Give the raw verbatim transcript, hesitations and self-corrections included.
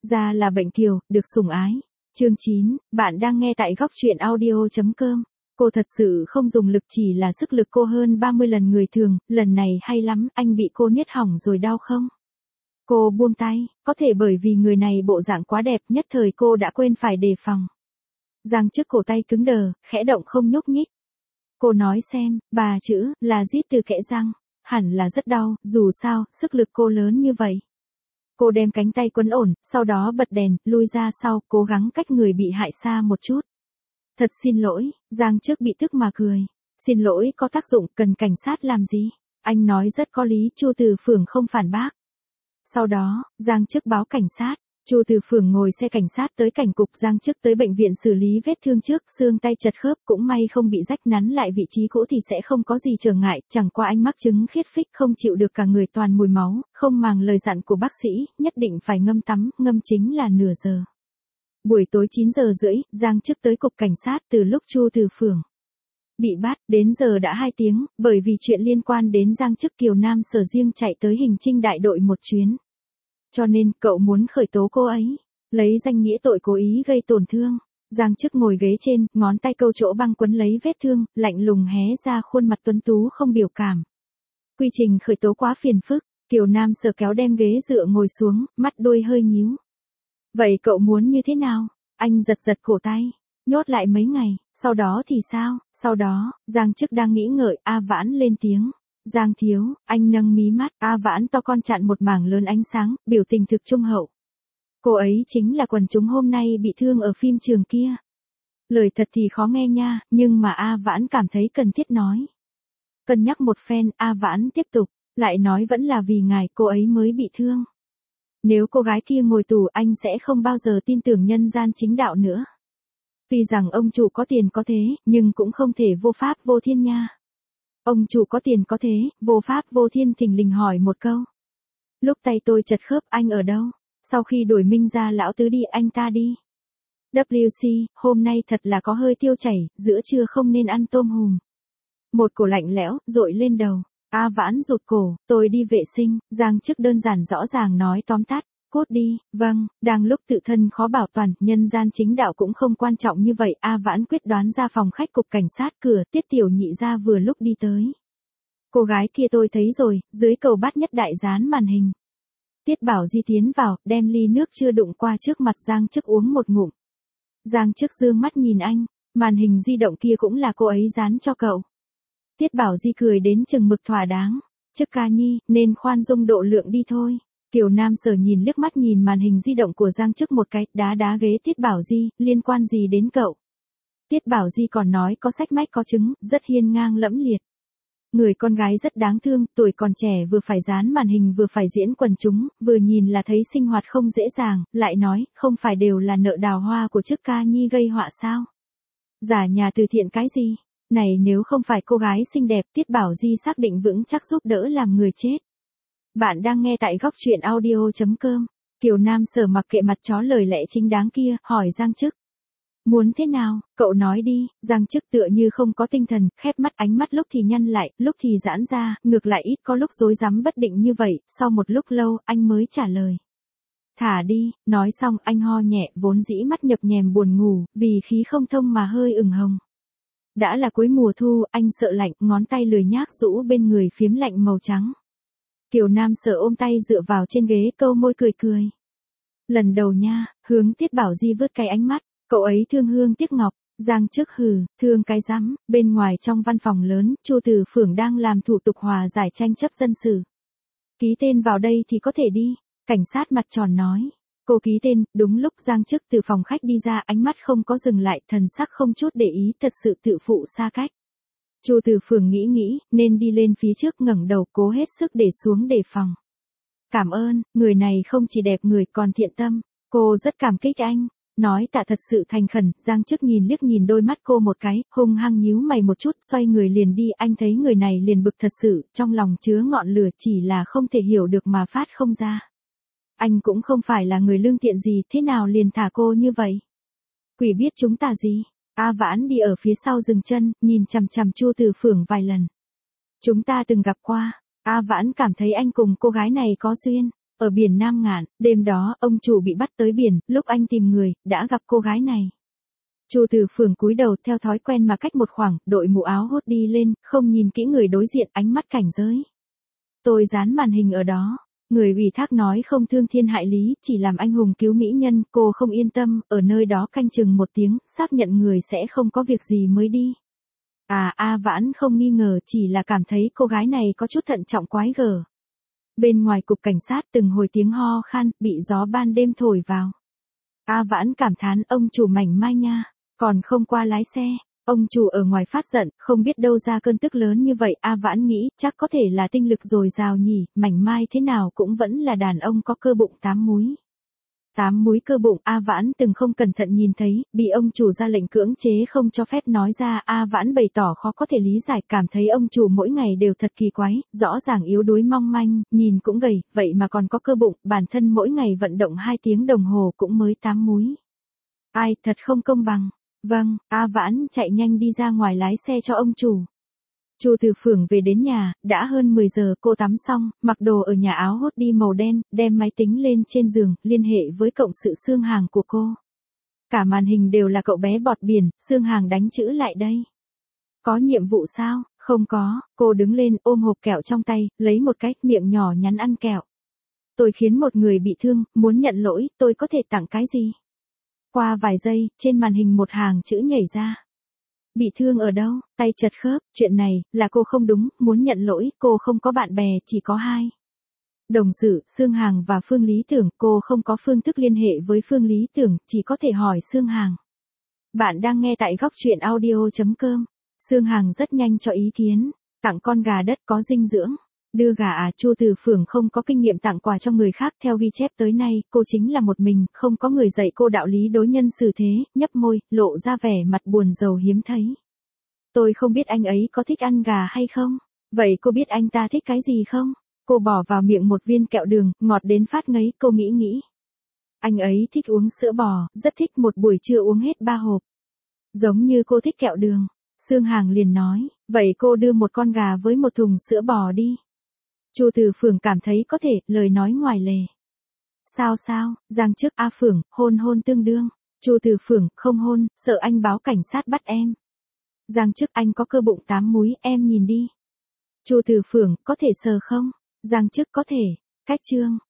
ra là bệnh kiều, được sủng ái. Chương chín, bạn đang nghe tại góc truyện audio chấm com. Cô thật sự không dùng lực, chỉ là sức lực cô hơn ba mươi lần người thường, lần này hay lắm, anh bị cô niết hỏng rồi đau không? Cô buông tay, có thể bởi vì người này bộ dạng quá đẹp, nhất thời cô đã quên phải đề phòng. Giang trước cổ tay cứng đờ, khẽ động không nhúc nhích. Cô nói xem, ba chữ, là rít từ kẽ răng, hẳn là rất đau, dù sao, sức lực cô lớn như vậy. Cô đem cánh tay quấn ổn, sau đó bật đèn, lui ra sau, cố gắng cách người bị hại xa một chút. Thật xin lỗi, Giang trước bị tức mà cười. Xin lỗi có tác dụng, cần cảnh sát làm gì? Anh nói rất có lý, Chu Từ Phường không phản bác. Sau đó, Giang trước báo cảnh sát. Chu Từ Phường ngồi xe cảnh sát tới cảnh cục, Giang trước tới bệnh viện xử lý vết thương trước, xương tay chật khớp, cũng may không bị rách, nắn lại vị trí cũ thì sẽ không có gì trở ngại, chẳng qua anh mắc chứng khiết phích, không chịu được cả người toàn mùi máu, không màng lời dặn của bác sĩ, nhất định phải ngâm tắm, ngâm chính là nửa giờ. Buổi tối chín giờ rưỡi, Giang trước tới cục cảnh sát, từ lúc Chu Từ Phường bị bắt, đến giờ đã hai tiếng, bởi vì chuyện liên quan đến Giang trước Kiều Nam Sở riêng chạy tới Hình Trinh đại đội một chuyến. Cho nên, cậu muốn khởi tố cô ấy, lấy danh nghĩa tội cố ý gây tổn thương. Giang trước ngồi ghế trên, ngón tay câu chỗ băng quấn lấy vết thương, lạnh lùng hé ra khuôn mặt tuấn tú không biểu cảm. Quy trình khởi tố quá phiền phức, Kiều Nam Sở kéo đem ghế dựa ngồi xuống, mắt đuôi hơi nhíu. Vậy cậu muốn như thế nào? Anh giật giật cổ tay. Nhốt lại mấy ngày, sau đó thì sao? Sau đó, Giang trước đang nghĩ ngợi, A Vãn lên tiếng. Giang thiếu, anh nâng mí mắt, A Vãn to con chặn một mảng lớn ánh sáng, biểu tình thực trung hậu. Cô ấy chính là quần chúng hôm nay bị thương ở phim trường kia. Lời thật thì khó nghe nha, nhưng mà A Vãn cảm thấy cần thiết nói. Cân nhắc một phen, A Vãn tiếp tục, lại nói vẫn là vì ngài cô ấy mới bị thương. Nếu cô gái kia ngồi tù anh sẽ không bao giờ tin tưởng nhân gian chính đạo nữa. Tuy rằng ông chủ có tiền có thế, nhưng cũng không thể vô pháp vô thiên nha. Ông chủ có tiền có thế, vô pháp vô thiên, thình lình hỏi một câu. Lúc tay tôi chật khớp, anh ở đâu? Sau khi đuổi Minh ra lão tứ đi, anh ta đi. vê xê, hôm nay thật là có hơi tiêu chảy, giữa trưa không nên ăn tôm hùm. Một cổ lạnh lẽo, dội lên đầu. A Vãn rụt cổ, tôi đi vệ sinh, Giang trước đơn giản rõ ràng nói tóm tắt. Cút đi, vâng, đang lúc tự thân khó bảo toàn, nhân gian chính đạo cũng không quan trọng như vậy, A Vãn quyết đoán ra phòng khách cục cảnh sát, cửa, Tiết Tiểu Nhị ra vừa lúc đi tới. Cô gái kia tôi thấy rồi, dưới cầu bát nhất đại dán màn hình. Tiết Bảo Di tiến vào, đem ly nước chưa đụng qua trước mặt Giang trước uống một ngụm. Giang trước dương mắt nhìn anh, màn hình di động kia cũng là cô ấy dán cho cậu. Tiết Bảo Di cười đến chừng mực thỏa đáng, chức ca nhi, nên khoan dung độ lượng đi thôi. Kiều Nam Sở nhìn liếc mắt nhìn màn hình di động của Giang trước một cái, đá đá ghế. Tiết Bảo Di, liên quan gì đến cậu? Tiết Bảo Di còn nói có sách mách có chứng, rất hiên ngang lẫm liệt. Người con gái rất đáng thương, tuổi còn trẻ vừa phải dán màn hình vừa phải diễn quần chúng, vừa nhìn là thấy sinh hoạt không dễ dàng, lại nói, không phải đều là nợ đào hoa của chức ca nhi gây họa sao? Giả nhà từ thiện cái gì? Này nếu không phải cô gái xinh đẹp, Tiết Bảo Di xác định vững chắc giúp đỡ làm người chết. Bạn đang nghe tại góc truyện audio chấm com. Kiều Nam Sở mặc kệ mặt chó lời lẽ chính đáng kia, hỏi Giang chức. Muốn thế nào, cậu nói đi. Giang chức tựa như không có tinh thần, khép mắt, ánh mắt lúc thì nhăn lại, lúc thì giãn ra, ngược lại ít có lúc rối rắm bất định như vậy, sau một lúc lâu, anh mới trả lời. Thả đi, nói xong anh ho nhẹ, vốn dĩ mắt nhập nhèm buồn ngủ, vì khí không thông mà hơi ửng hồng. Đã là cuối mùa thu, anh sợ lạnh, ngón tay lười nhác rũ bên người phiếm lạnh màu trắng. Kiều Nam Sở ôm tay dựa vào trên ghế, câu môi cười cười. Lần đầu nha, hướng Tiết Bảo Di vớt cái ánh mắt, cậu ấy thương hương tiếc ngọc. Giang trước hừ, thương cái rắm. Bên ngoài trong văn phòng lớn, Chu Từ Phường đang làm thủ tục hòa giải tranh chấp dân sự. Ký tên vào đây thì có thể đi. Cảnh sát mặt tròn nói. Cô ký tên, đúng lúc Giang trước từ phòng khách đi ra, ánh mắt không có dừng lại, thần sắc không chút để ý, thật sự tự phụ xa cách. Chu Từ Phường nghĩ nghĩ, nên đi lên phía trước, ngẩng đầu cố hết sức để xuống đề phòng. Cảm ơn, người này không chỉ đẹp người còn thiện tâm, cô rất cảm kích anh. Nói tạ thật sự thành khẩn, Giang trước nhìn liếc nhìn đôi mắt cô một cái, hung hăng nhíu mày một chút, xoay người liền đi, anh thấy người này liền bực thật sự, trong lòng chứa ngọn lửa chỉ là không thể hiểu được mà phát không ra. Anh cũng không phải là người lương thiện gì, thế nào liền thả cô như vậy? Quỷ biết chúng ta gì? A Vãn đi ở phía sau dừng chân, nhìn chằm chằm Chu Từ Phường vài lần. Chúng ta từng gặp qua, A Vãn cảm thấy anh cùng cô gái này có duyên. Ở biển Nam Ngạn, đêm đó, ông chủ bị bắt tới biển, lúc anh tìm người, đã gặp cô gái này. Chu Từ Phường cúi đầu theo thói quen mà cách một khoảng, đội mũ áo hốt đi lên, không nhìn kỹ người đối diện, ánh mắt cảnh giới. Tôi dán màn hình ở đó. Người ủy thác nói không thương thiên hại lý, chỉ làm anh hùng cứu mỹ nhân, cô không yên tâm, ở nơi đó canh chừng một tiếng, xác nhận người sẽ không có việc gì mới đi. À, A Vãn không nghi ngờ, chỉ là cảm thấy cô gái này có chút thận trọng quái gở. Bên ngoài cục cảnh sát từng hồi tiếng ho khan, bị gió ban đêm thổi vào. A Vãn cảm thán ông chủ mảnh mai nha, còn không qua lái xe. Ông chủ ở ngoài phát giận, không biết đâu ra cơn tức lớn như vậy, A Vãn nghĩ, chắc có thể là tinh lực dồi dào nhỉ, mảnh mai thế nào cũng vẫn là đàn ông có cơ bụng tám múi. Tám múi cơ bụng, A Vãn từng không cẩn thận nhìn thấy, bị ông chủ ra lệnh cưỡng chế không cho phép nói ra, A Vãn bày tỏ khó có thể lý giải, cảm thấy ông chủ mỗi ngày đều thật kỳ quái, rõ ràng yếu đuối mong manh, nhìn cũng gầy, vậy mà còn có cơ bụng, bản thân mỗi ngày vận động hai tiếng đồng hồ cũng mới tám múi. Ai, thật không công bằng. Vâng, A Vãn chạy nhanh đi ra ngoài lái xe cho ông chủ. Chu Từ Phường về đến nhà, đã hơn mười giờ, cô tắm xong, mặc đồ ở nhà áo hốt đi màu đen, đem máy tính lên trên giường, liên hệ với cộng sự Sương Hàng của cô. Cả màn hình đều là cậu bé bọt biển, Sương Hàng đánh chữ lại đây. Có nhiệm vụ sao? Không có, cô đứng lên ôm hộp kẹo trong tay, lấy một cái, miệng nhỏ nhắn ăn kẹo. Tôi khiến một người bị thương, muốn nhận lỗi, tôi có thể tặng cái gì? Qua vài giây, trên màn hình một hàng chữ nhảy ra. Bị thương ở đâu? Tay chật khớp, chuyện này, là cô không đúng, muốn nhận lỗi, cô không có bạn bè, chỉ có hai. Đồng sự, Sương Hàng và Phương Lý Tưởng, cô không có phương thức liên hệ với Phương Lý Tưởng, chỉ có thể hỏi Sương Hàng. Bạn đang nghe tại góc truyện audio chấm com. Sương Hàng rất nhanh cho ý kiến, tặng con gà đất có dinh dưỡng. Đưa gà à, Chu Từ Phường không có kinh nghiệm tặng quà cho người khác, theo ghi chép tới nay, cô chính là một mình, không có người dạy cô đạo lý đối nhân xử thế, nhấp môi, lộ ra vẻ mặt buồn rầu hiếm thấy. Tôi không biết anh ấy có thích ăn gà hay không? Vậy cô biết anh ta thích cái gì không? Cô bỏ vào miệng một viên kẹo đường, ngọt đến phát ngấy, cô nghĩ nghĩ. Anh ấy thích uống sữa bò, rất thích, một buổi trưa uống hết ba hộp. Giống như cô thích kẹo đường. Sương Hàng liền nói, vậy cô đưa một con gà với một thùng sữa bò đi. Chu Từ Phường cảm thấy có thể, lời nói ngoài lề. Sao sao, Giang trước A Phường, hôn hôn tương đương. Chu Từ Phường, không hôn, sợ anh báo cảnh sát bắt em. Giang trước anh có cơ bụng tám múi, em nhìn đi. Chu Từ Phường, có thể sờ không? Giang trước có thể. Cách chương.